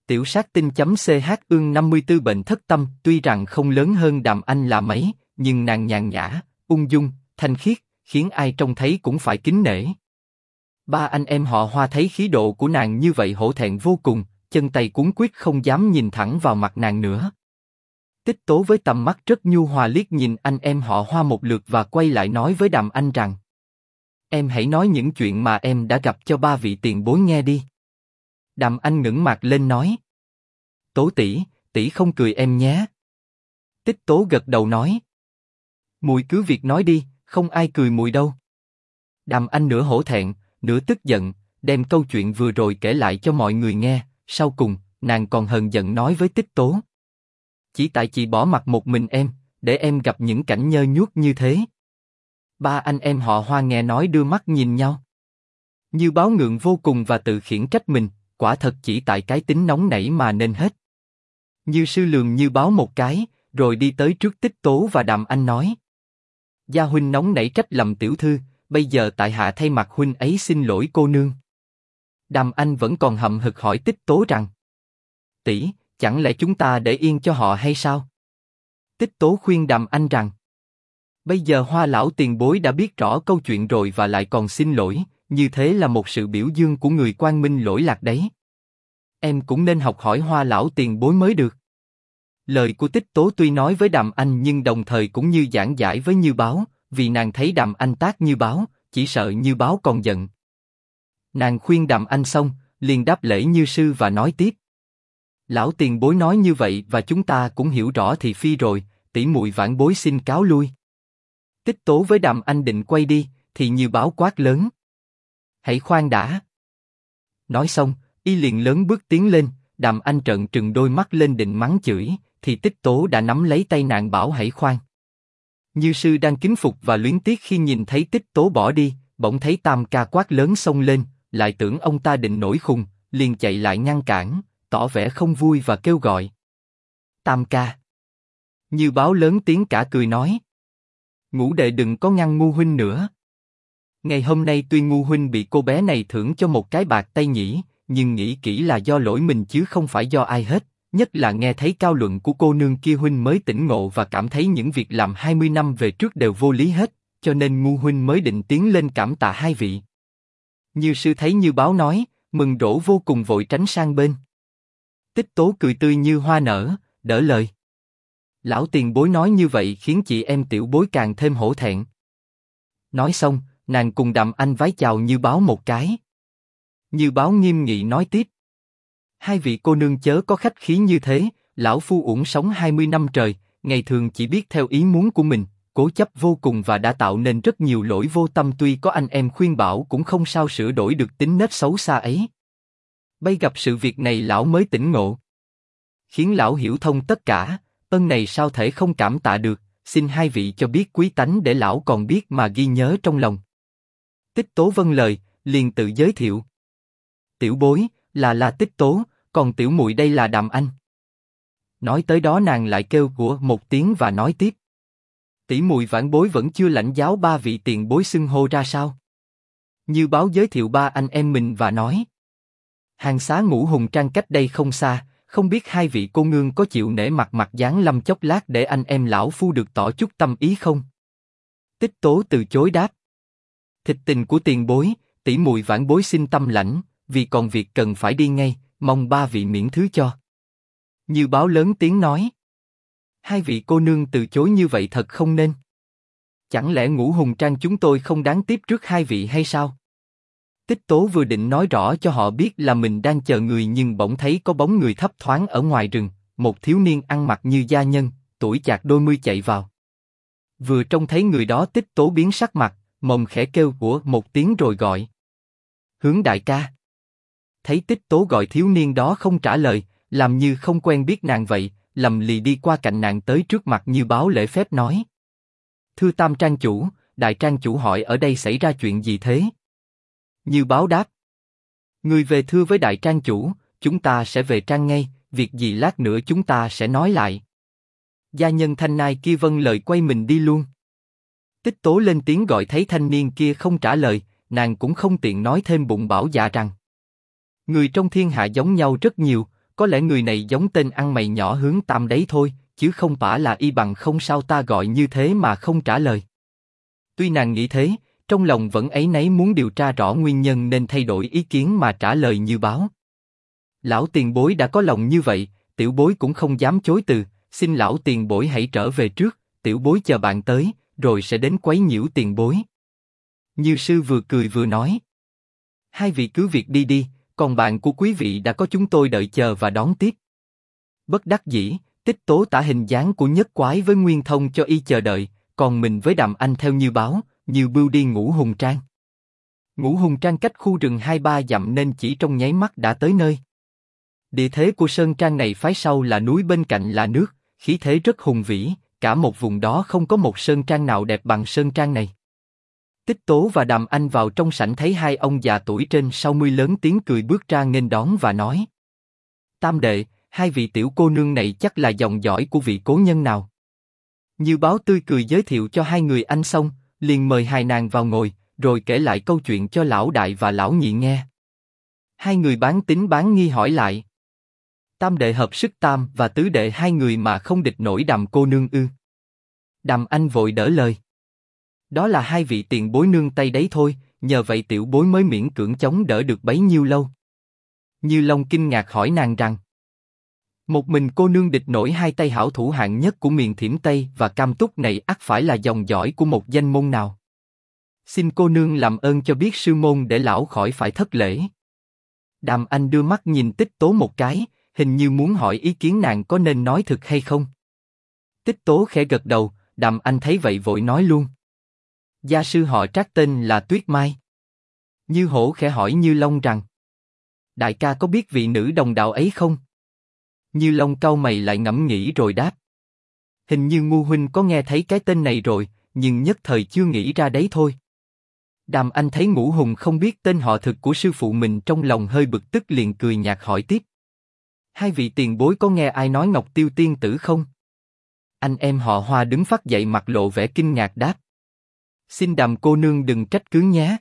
Tiểu sát tinh.ch ương 54 bệnh thất tâm, tuy rằng không lớn hơn Đàm Anh là mấy, nhưng nàng nhàn nhã, ung dung, thanh khiết, khiến ai trông thấy cũng phải kính nể. Ba anh em họ Hoa thấy khí độ của nàng như vậy hổ thẹn vô cùng, chân tay cuống quýt không dám nhìn thẳng vào mặt nàng nữa. Tích Tố với tầm mắt rất nhu hòa liếc nhìn anh em họ Hoa một lượt và quay lại nói với Đàm Anh rằng: Em hãy nói những chuyện mà em đã gặp cho ba vị tiền bối nghe đi. Đàm Anh ngẩng mặt lên nói: Tố tỷ, tỷ không cười em nhé. Tích Tố gật đầu nói: Muội cứ việc nói đi, không ai cười muội đâu. Đàm Anh nửa hổ thẹn, nửa tức giận, đem câu chuyện vừa rồi kể lại cho mọi người nghe. Sau cùng, nàng còn hờn giận nói với Tích Tố: Chỉ tại chị bỏ mặc một mình em, để em gặp những cảnh nhơ nhuốc như thế. Ba anh em họ Hoa nghe nói đưa mắt nhìn nhau. Như Báo ngượng vô cùng và tự khiển trách mình, quả thật chỉ tại cái tính nóng nảy mà nên hết. Như Sư lườm Như Báo một cái, rồi đi tới trước Tích Tố và Đàm Anh nói: Gia huynh nóng nảy trách lầm tiểu thư, bây giờ tại hạ thay mặt huynh ấy xin lỗi cô nương. Đàm Anh vẫn còn hậm hực hỏi Tích Tố rằng: Tỷ, chẳng lẽ chúng ta để yên cho họ hay sao? Tích Tố khuyên Đàm Anh rằng: Bây giờ Hoa lão tiền bối đã biết rõ câu chuyện rồi và lại còn xin lỗi, như thế là một sự biểu dương của người quang minh lỗi lạc đấy. Em cũng nên học hỏi Hoa lão tiền bối mới được. Lời của Tích Tố tuy nói với Đàm Anh nhưng đồng thời cũng như giảng giải với Như Báo, vì nàng thấy Đàm Anh tác Như Báo, chỉ sợ Như Báo còn giận. Nàng khuyên Đàm Anh xong, liền đáp lễ Như sư và nói tiếp: Lão tiền bối nói như vậy và chúng ta cũng hiểu rõ thì phi rồi, tỷ muội vãn bối xin cáo lui. Tích Tố với Đàm Anh định quay đi, thì Như Báo quát lớn: Hãy khoan đã. Nói xong, y liền lớn bước tiến lên. Đàm Anh trợn trừng đôi mắt lên định mắng chửi, thì Tích Tố đã nắm lấy tay nàng bảo hãy khoan. Như sư đang kính phục và luyến tiếc khi nhìn thấy Tích Tố bỏ đi, bỗng thấy Tam ca quát lớn xông lên, lại tưởng ông ta định nổi khùng, liền chạy lại ngăn cản, tỏ vẻ không vui và kêu gọi: Tam ca. Như Báo lớn tiếng cả cười nói: Ngũ đệ đừng có ngăn ngu huynh nữa. Ngày hôm nay tuy ngu huynh bị cô bé này thưởng cho một cái bạc tay nhỉ, nhưng nghĩ kỹ là do lỗi mình chứ không phải do ai hết. Nhất là nghe thấy cao luận của cô nương kia huynh mới tỉnh ngộ và cảm thấy những việc làm 20 năm về trước đều vô lý hết, cho nên ngu huynh mới định tiến lên cảm tạ hai vị. Như sư thấy Như Báo nói, mừng rỡ vô cùng vội tránh sang bên. Tích Tố cười tươi như hoa nở, đỡ lời: Lão tiền bối nói như vậy khiến chị em tiểu bối càng thêm hổ thẹn. Nói xong, nàng cùng Đàm Anh vái chào Như Báo một cái. Như Báo nghiêm nghị nói tiếp: Hai vị cô nương chớ có khách khí như thế, lão phu uổng sống 20 năm trời, ngày thường chỉ biết theo ý muốn của mình, cố chấp vô cùng và đã tạo nên rất nhiều lỗi vô tâm, tuy có anh em khuyên bảo cũng không sao sửa đổi được tính nết xấu xa ấy. Bây gặp sự việc này lão mới tỉnh ngộ, khiến lão hiểu thông tất cả, ơn này sao thể không cảm tạ được, xin hai vị cho biết quý tánh để lão còn biết mà ghi nhớ trong lòng. Tích Tố vâng lời, liền tự giới thiệu: Tiểu bối là Tích Tố, còn tiểu muội đây là Đàm Anh. Nói tới đó nàng lại kêu của một tiếng và nói tiếp: Tỷ muội vãn bối vẫn chưa lãnh giáo ba vị tiền bối xưng hô ra sao. Như Báo giới thiệu ba anh em mình và nói: Hàng xá Ngũ Hùng Trang cách đây không xa, không biết hai vị cô nương có chịu nể mặt giáng lâm chốc lát để anh em lão phu được tỏ chút tâm ý không? Tích Tố từ chối đáp: Thịt tình của tiền bối, tỷ muội vãn bối xin tâm lãnh, vì còn việc cần phải đi ngay, mong ba vị miễn thứ cho. Như Báo lớn tiếng nói: Hai vị cô nương từ chối như vậy thật không nên. Chẳng lẽ Ngũ Hùng Trang chúng tôi không đáng tiếp trước hai vị hay sao? Tích Tố vừa định nói rõ cho họ biết là mình đang chờ người nhưng bỗng thấy có bóng người thấp thoáng ở ngoài rừng, một thiếu niên ăn mặc như gia nhân, tuổi chạc đôi mươi chạy vào. Vừa trông thấy người đó Tích Tố biến sắc mặt, mồm khẽ kêu của một tiếng rồi gọi: Hướng đại ca. Thấy Tích Tố gọi thiếu niên đó không trả lời, làm như không quen biết nàng vậy, lầm lì đi qua cạnh nàng tới trước mặt Như Báo lễ phép nói: Thưa Tam trang chủ, đại trang chủ hỏi ở đây xảy ra chuyện gì thế? Như Báo đáp: Người về thưa với đại trang chủ, chúng ta sẽ về trang ngay, việc gì lát nữa chúng ta sẽ nói lại. Gia nhân thanh nai kia vâng lời quay mình đi luôn. Tích Tố lên tiếng gọi thấy thanh niên kia không trả lời, nàng cũng không tiện nói thêm, bụng bảo dạ rằng: Người trong thiên hạ giống nhau rất nhiều, có lẽ người này giống tên ăn mày nhỏ hướng Tam đấy thôi, chứ không phải là y bằng không sao ta gọi như thế mà không trả lời. Tuy nàng nghĩ thế, trong lòng vẫn áy náy muốn điều tra rõ nguyên nhân nên thay đổi ý kiến mà trả lời như báo. Lão tiền bối đã có lòng như vậy, tiểu bối cũng không dám chối từ, xin lão tiền bối hãy trở về trước, tiểu bối chờ bạn tới, rồi sẽ đến quấy nhiễu tiền bối. Như sư vừa cười vừa nói. Hai vị cứ việc đi đi, còn bạn của quý vị đã có chúng tôi đợi chờ và đón tiếp. Bất đắc dĩ, Tích Tố tả hình dáng của Nhất Quái với Nguyên Thông cho y chờ đợi, còn mình với Đàm Anh theo Như báo, Như bưu đi Ngũ Hùng Trang. Ngũ Hùng Trang cách khu rừng 2-3 dặm nên chỉ trong nháy mắt đã tới nơi. Địa thế của sơn trang này phái sau là núi bên cạnh là nước, khí thế rất hùng vĩ, cả một vùng đó không có một sơn trang nào đẹp bằng sơn trang này. Tích Tố và Đàm Anh vào trong sảnh thấy hai ông già tuổi trên 60 lớn tiếng cười bước ra nghênh đón và nói: Tam đệ, hai vị tiểu cô nương này chắc là dòng dõi của vị cố nhân nào. Như báo tươi cười giới thiệu cho hai người anh xong, liền mời hai nàng vào ngồi, rồi kể lại câu chuyện cho lão đại và lão nhị nghe. Hai người bán tín bán nghi hỏi lại: Tam đệ hợp sức tam và tứ đệ hai người mà không địch nổi Đàm cô nương ư? Đàm Anh vội đỡ lời: Đó là hai vị tiền bối nương tay đấy thôi, nhờ vậy tiểu bối mới miễn cưỡng chống đỡ được bấy nhiêu lâu. Như Long kinh ngạc hỏi nàng rằng: Một mình cô nương địch nổi hai tay hảo thủ hạng nhất của miền Thiểm Tây và Cam Túc này ắt phải là dòng dõi của một danh môn nào? Xin cô nương làm ơn cho biết sư môn để lão khỏi phải thất lễ. Đàm Anh đưa mắt nhìn Tích Tố một cái, hình như muốn hỏi ý kiến nàng có nên nói thực hay không. Tích Tố khẽ gật đầu, Đàm Anh thấy vậy vội nói luôn: Gia sư họ Trác tên là Tuyết Mai. Như Hổ khẽ hỏi Như Long rằng: Đại ca có biết vị nữ đồng đạo ấy không? Như Long cau mày lại ngẫm nghĩ rồi đáp: Hình như Ngu huynh có nghe thấy cái tên này rồi, nhưng nhất thời chưa nghĩ ra đấy thôi. Đàm Anh thấy Ngũ Hùng không biết tên họ thực của sư phụ mình, trong lòng hơi bực tức liền cười nhạt hỏi tiếp: Hai vị tiền bối có nghe ai nói Ngọc Tiêu tiên tử không? Anh em họ Hoa đứng phắt dậy mặt lộ vẻ kinh ngạc đáp: Xin Đàm cô nương đừng trách cứ nhé.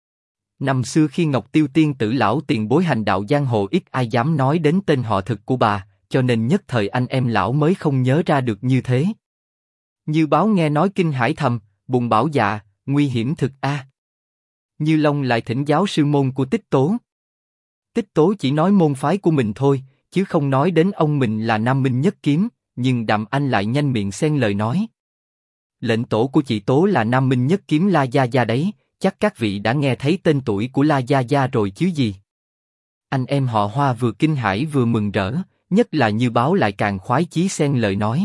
Năm xưa khi Ngọc Tiêu tiên tử lão tiền bối hành đạo giang hồ ít ai dám nói đến tên họ thực của bà, cho nên nhất thời anh em lão mới không nhớ ra được như thế. Như báo nghe nói kinh hãi thầm, bùng bảo dạ, nguy hiểm thực a. Như Long lại thỉnh giáo sư môn của Tích Tố. Tích Tố chỉ nói môn phái của mình thôi, chứ không nói đến ông mình là Nam Minh Nhất Kiếm, nhưng Đàm Anh lại nhanh miệng xen lời nói: Lệnh tổ của chị Tố là Nam Minh Nhất Kiếm La Gia Gia đấy, chắc các vị đã nghe thấy tên tuổi của La Gia Gia rồi chứ gì. Anh em họ Hoa vừa kinh hãi vừa mừng rỡ, nhất là Như báo lại càng khoái chí xen lời nói: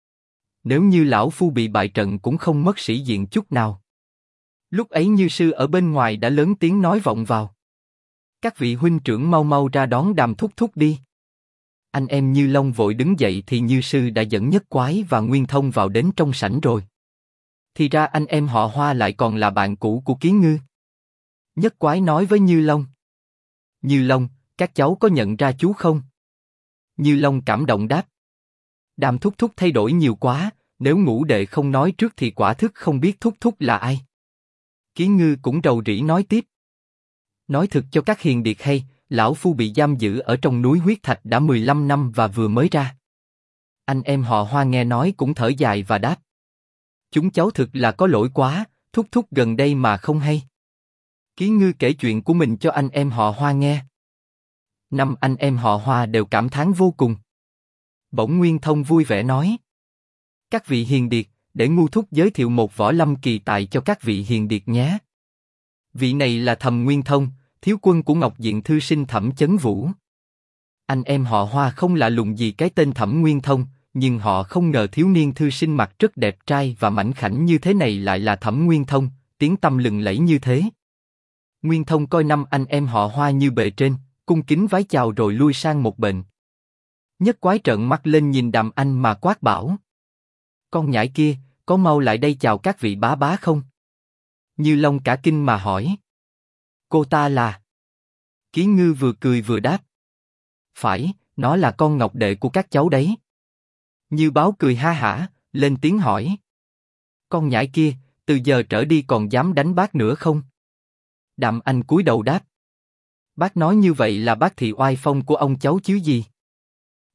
Nếu như lão phu bị bại trận cũng không mất sĩ diện chút nào. Lúc ấy Như sư ở bên ngoài đã lớn tiếng nói vọng vào: Các vị huynh trưởng mau mau ra đón Đàm thúc thúc đi. Anh em Như Long vội đứng dậy thì Như sư đã dẫn Nhất Quái và Nguyên Thông vào đến trong sảnh rồi. Thì ra anh em họ Hoa lại còn là bạn cũ của Kiến Ngư. Nhất Quái nói với Như Long: Như Long, các cháu có nhận ra chú không? Như Long cảm động đáp: Đàm thúc thúc thay đổi nhiều quá, nếu Ngũ đệ không nói trước thì quả thức không biết thúc thúc là ai. Kiến Ngư cũng rầu rĩ nói tiếp: Nói thực cho các hiền điệt hay, lão phu bị giam giữ ở trong núi huyết thạch đã 15 năm và vừa mới ra. Anh em họ Hoa nghe nói cũng thở dài và đáp: Chúng cháu thực là có lỗi quá, thúc thúc gần đây mà không hay. Kiến Ngư kể chuyện của mình cho anh em họ Hoa nghe. Năm anh em họ Hoa đều cảm thán vô cùng. Bỗng Nguyên Thông vui vẻ nói: Các vị hiền điệt, để Ngu thúc giới thiệu một võ lâm kỳ tài cho các vị hiền điệt nhé. Vị này là Thẩm Nguyên Thông, thiếu quân của Ngọc Diện thư sinh Thẩm Chấn Vũ. Anh em họ Hoa không lạ lùng gì cái tên Thẩm Nguyên Thông, nhưng họ không ngờ thiếu niên thư sinh mặt rất đẹp trai và mảnh khảnh như thế này lại là Thẩm Nguyên Thông, tiếng tăm lừng lẫy như thế. Nguyên Thông coi năm anh em họ Hoa như bề trên, cung kính vái chào rồi lui sang một bên. Nhất Quái trợn mắt lên nhìn Đàm Anh mà quát bảo: Con nhãi kia, có mau lại đây chào các vị bá bá không? Như Long cả kinh mà hỏi: Cô ta là? Kiến Ngư vừa cười vừa đáp: Phải, nó là con ngọc đệ của các cháu đấy. Như báo cười ha hả, lên tiếng hỏi: Con nhãi kia, từ giờ trở đi còn dám đánh bác nữa không? Đàm Anh cúi đầu đáp: Bác nói như vậy là bác thị oai phong của ông cháu chứ gì.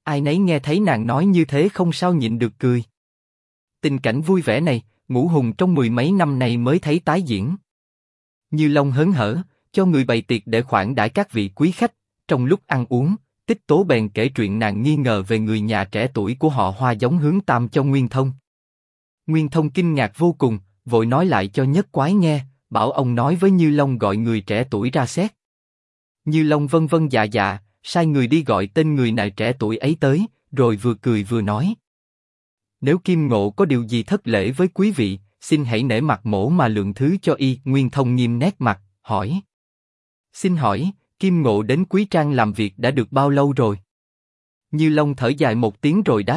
Ai nấy nghe thấy nàng nói như thế không sao nhịn được cười. Tình cảnh vui vẻ này, Ngũ Hùng trong mười mấy năm này mới thấy tái diễn. Như Long hớn hở, cho người bày tiệc để khoản đãi các vị quý khách. Trong lúc ăn uống, Tích Tố bèn kể chuyện nàng nghi ngờ về người nhà trẻ tuổi của họ Hoa giống Hướng Tam cho Nguyên Thông. Nguyên Thông kinh ngạc vô cùng, vội nói lại cho Nhất Quái nghe, bảo ông nói với Như Long gọi người trẻ tuổi ra xét. Như Long vâng vâng dạ dạ, sai người đi gọi tên người này trẻ tuổi ấy tới, rồi vừa cười vừa nói: nếu Kim Ngộ có điều gì thất lễ với quý vị, xin hãy nể mặt mỗ mà lượng thứ cho y. Nguyên Thông nghiêm nét mặt, hỏi: xin hỏi, Kim Ngộ đến Quý Trang làm việc đã được bao lâu rồi? Như Long thở dài một tiếng rồi đáp: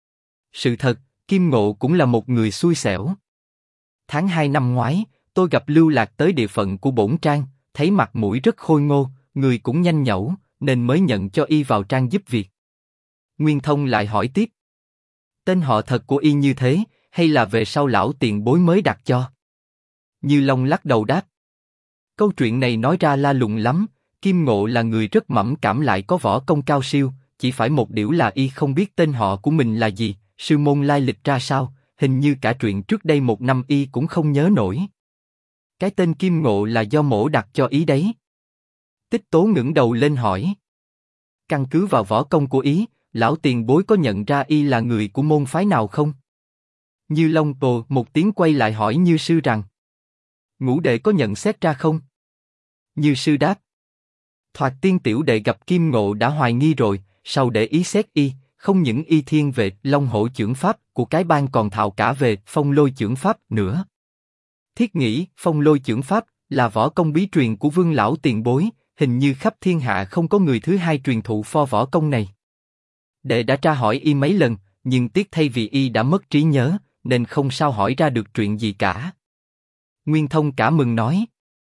sự thật, Kim Ngộ cũng là một người xui xẻo. Tháng 2 năm ngoái, tôi gặp lưu lạc tới địa phận của bổn trang, thấy mặt mũi rất khôi ngô, người cũng nhanh nhẩu, nên mới nhận cho y vào trang giúp việc. Nguyên Thông lại hỏi tiếp: tên họ thật của y như thế, hay là về sau lão tiền bối mới đặt cho? Như Long lắc đầu đáp: câu chuyện này nói ra la lùng lắm. Kim Ngộ là người rất mẫn cảm lại có võ công cao siêu, chỉ phải một điều là y không biết tên họ của mình là gì, sư môn lai lịch ra sao, hình như cả chuyện trước đây một năm y cũng không nhớ nổi. Cái tên Kim Ngộ là do mỗ đặt cho ý đấy. Tích Tố ngẩng đầu lên hỏi: căn cứ vào võ công của ý, lão tiền bối có nhận ra y là người của môn phái nào không? Như Long ồ một tiếng quay lại hỏi Như sư rằng: ngũ đệ có nhận xét ra không? Như sư đáp: thoạt tiên tiểu đệ gặp Kim Ngộ đã hoài nghi rồi, sau để ý xét y, không những y thiên về Long Hổ chưởng pháp của cái bang còn thạo cả về Phong Lôi chưởng pháp nữa. Thiết nghĩ Phong Lôi chưởng pháp là võ công bí truyền của Vương lão tiền bối, hình như khắp thiên hạ không có người thứ hai truyền thụ pho võ công này. Đệ đã tra hỏi y mấy lần, nhưng tiếc thay vì y đã mất trí nhớ, nên không sao hỏi ra được chuyện gì cả. Nguyên Thông cả mừng nói: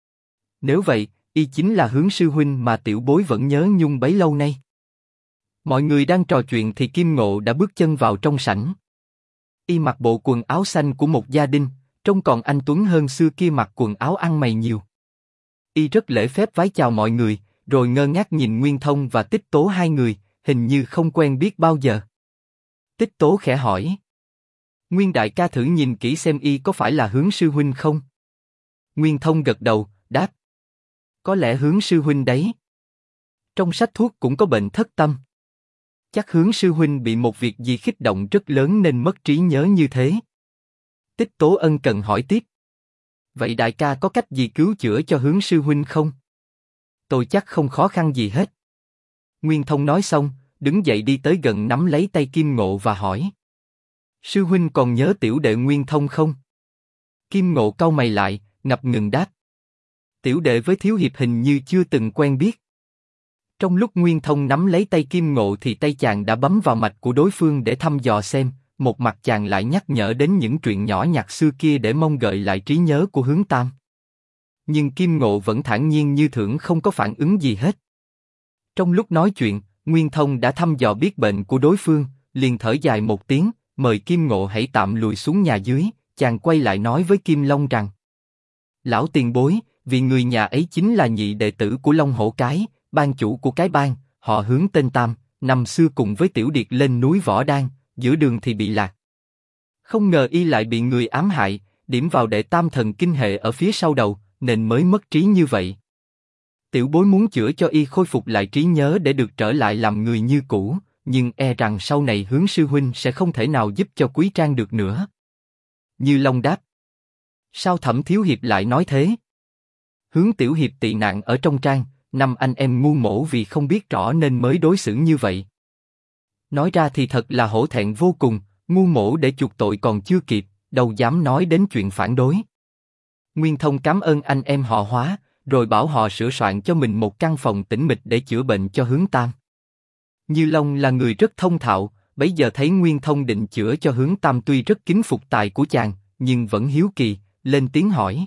nếu vậy, y chính là Hướng sư huynh mà tiểu bối vẫn nhớ nhung bấy lâu nay. Mọi người đang trò chuyện thì Kim Ngộ đã bước chân vào trong sảnh. Y mặc bộ quần áo xanh của một gia đình, trông còn anh tuấn hơn xưa kia mặc quần áo ăn mày nhiều. Y rất lễ phép vái chào mọi người, rồi ngơ ngác nhìn Nguyên Thông và Tích Tố hai người, hình như không quen biết bao giờ. Tích Tố khẽ hỏi: Nguyên đại ca thử nhìn kỹ xem y có phải là Hướng sư huynh không? Nguyên Thông gật đầu, đáp: có lẽ Hướng sư huynh đấy. Trong sách thuốc cũng có bệnh thất tâm. Chắc Hướng sư huynh bị một việc gì kích động rất lớn nên mất trí nhớ như thế. Tích Tố ân cần hỏi tiếp: vậy đại ca có cách gì cứu chữa cho Hướng sư huynh không? Tôi chắc không khó khăn gì hết. Nguyên Thông nói xong, đứng dậy đi tới gần nắm lấy tay Kim Ngộ và hỏi: sư huynh còn nhớ tiểu đệ Nguyên Thông không? Kim Ngộ cau mày lại, ngập ngừng đáp: tiểu đệ với thiếu hiệp hình như chưa từng quen biết. Trong lúc Nguyên Thông nắm lấy tay Kim Ngộ thì tay chàng đã bấm vào mạch của đối phương để thăm dò xem, một mặt chàng lại nhắc nhở đến những chuyện nhỏ nhặt xưa kia để mong gợi lại trí nhớ của Hướng Tam. Nhưng Kim Ngộ vẫn thản nhiên như thường không có phản ứng gì hết. Trong lúc nói chuyện, Nguyên Thông đã thăm dò biết bệnh của đối phương, liền thở dài một tiếng, mời Kim Ngộ hãy tạm lùi xuống nhà dưới. Chàng quay lại nói với Kim Long rằng: lão tiền bối, vì người nhà ấy chính là nhị đệ tử của Long Hổ Cái, ban chủ của cái bang, họ Hướng tên Tam, năm xưa cùng với Tiểu Điệt lên núi Võ Đan, giữa đường thì bị lạc. Không ngờ y lại bị người ám hại, điểm vào đệ tam thần kinh hệ ở phía sau đầu, nên mới mất trí như vậy. Tiểu bối muốn chữa cho y khôi phục lại trí nhớ để được trở lại làm người như cũ, nhưng e rằng sau này Hướng sư huynh sẽ không thể nào giúp cho Quý Trang được nữa. Như Long đáp: sao Thẩm thiếu hiệp lại nói thế? Hướng tiểu hiệp tị nạn ở trong trang, năm anh em ngu mổ vì không biết rõ nên mới đối xử như vậy. Nói ra thì thật là hổ thẹn vô cùng, ngu mổ để chuộc tội còn chưa kịp, đâu dám nói đến chuyện phản đối. Nguyên Thông cảm ơn anh em họ Hóa, rồi bảo họ sửa soạn cho mình một căn phòng tĩnh mịch để chữa bệnh cho Hướng Tam. Như Long là người rất thông thạo, bấy giờ thấy Nguyên Thông định chữa cho Hướng Tam tuy rất kính phục tài của chàng, nhưng vẫn hiếu kỳ, lên tiếng hỏi: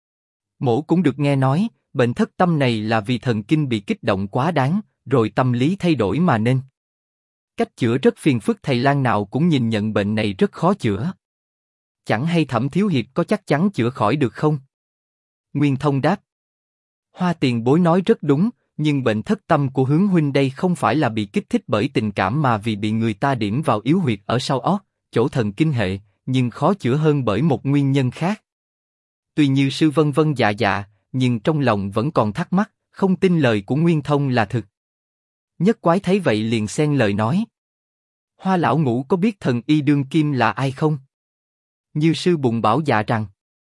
mổ cũng được nghe nói, bệnh thất tâm này là vì thần kinh bị kích động quá đáng, rồi tâm lý thay đổi mà nên. Cách chữa rất phiền phức, thầy lang nào cũng nhìn nhận bệnh này rất khó chữa. Chẳng hay Thẩm thiếu hiệp có chắc chắn chữa khỏi được không? Nguyên Thông đáp: Hoa tiền bối nói rất đúng, Nhưng bệnh thất tâm của Hướng huynh đây không phải là bị kích thích bởi tình cảm mà vì bị người ta điểm vào yếu huyệt ở sau óc, chỗ thần kinh hệ, nhưng khó chữa hơn bởi một nguyên nhân khác. Tuy Như sư vân vân dạ dạ, nhưng trong lòng vẫn còn thắc mắc, không tin lời của Nguyên Thông là thực. Nhất Quái thấy vậy liền xen lời nói. Hoa lão ngũ có biết thần y đương kim là ai không? Như sư bụng bảo dạ rằng.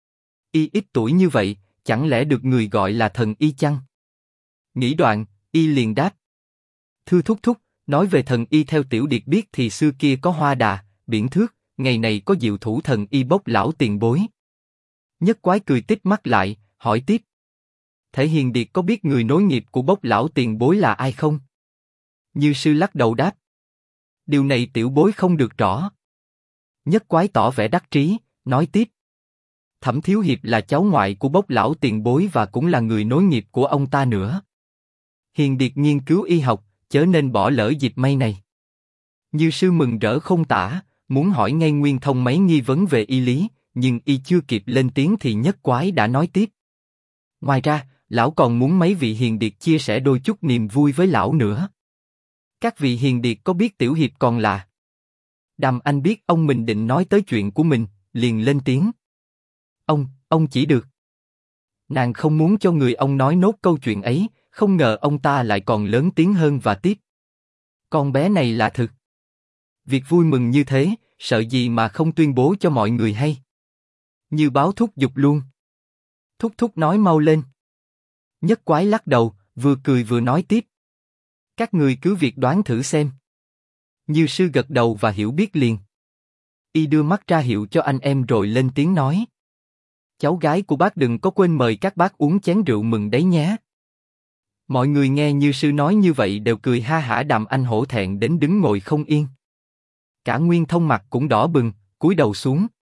Y ít tuổi như vậy, chẳng lẽ được người gọi là thần y chăng? Nghĩ đoạn, y liền đáp. Thưa thúc thúc, nói về thần y theo tiểu điệt biết thì xưa kia có Hoa Đà, Biển Thước, ngày này có diệu thủ thần y Bốc lão tiền bối. Nhất Quái cười tít mắt lại, hỏi tiếp. Thể Hiền Điệt có biết người nối nghiệp của Bốc lão tiền bối là ai không? Như sư lắc đầu đáp. Điều này tiểu bối không được rõ. Nhất Quái tỏ vẻ đắc trí, nói tiếp. Thẩm Thiếu Hiệp là cháu ngoại của Bốc lão tiền bối và cũng là người nối nghiệp của ông ta nữa. Hiền Điệt nghiên cứu y học, chớ nên bỏ lỡ dịp may này. Như sư mừng rỡ không tả, muốn hỏi ngay Nguyên Thông mấy nghi vấn về y lý, nhưng y chưa kịp lên tiếng thì Nhất Quái đã nói tiếp. Ngoài ra, lão còn muốn mấy vị Hiền Điệt chia sẻ đôi chút niềm vui với lão nữa. Các vị Hiền Điệt có biết tiểu hiệp còn là? Đàm Anh biết ông mình định nói tới chuyện của mình, liền lên tiếng. Ông chỉ được. Nàng không muốn cho người ông nói nốt câu chuyện ấy, không ngờ ông ta lại còn lớn tiếng hơn và tiếp. Con bé này là thực. Việc vui mừng như thế, sợ gì mà không tuyên bố cho mọi người hay. Như báo thúc giục luôn. Thúc thúc nói mau lên. Nhất Quái lắc đầu, vừa cười vừa nói tiếp. Các người cứ việc đoán thử xem. Như sư gật đầu và hiểu biết liền. Y đưa mắt ra hiệu cho anh em rồi lên tiếng nói. Cháu gái của bác đừng có quên mời các bác uống chén rượu mừng đấy nhé. Mọi người nghe Như sư nói như vậy đều cười ha hả. Đàm Anh hổ thẹn đến đứng ngồi không yên. Cả Nguyên Thông mặt cũng đỏ bừng, cúi đầu xuống.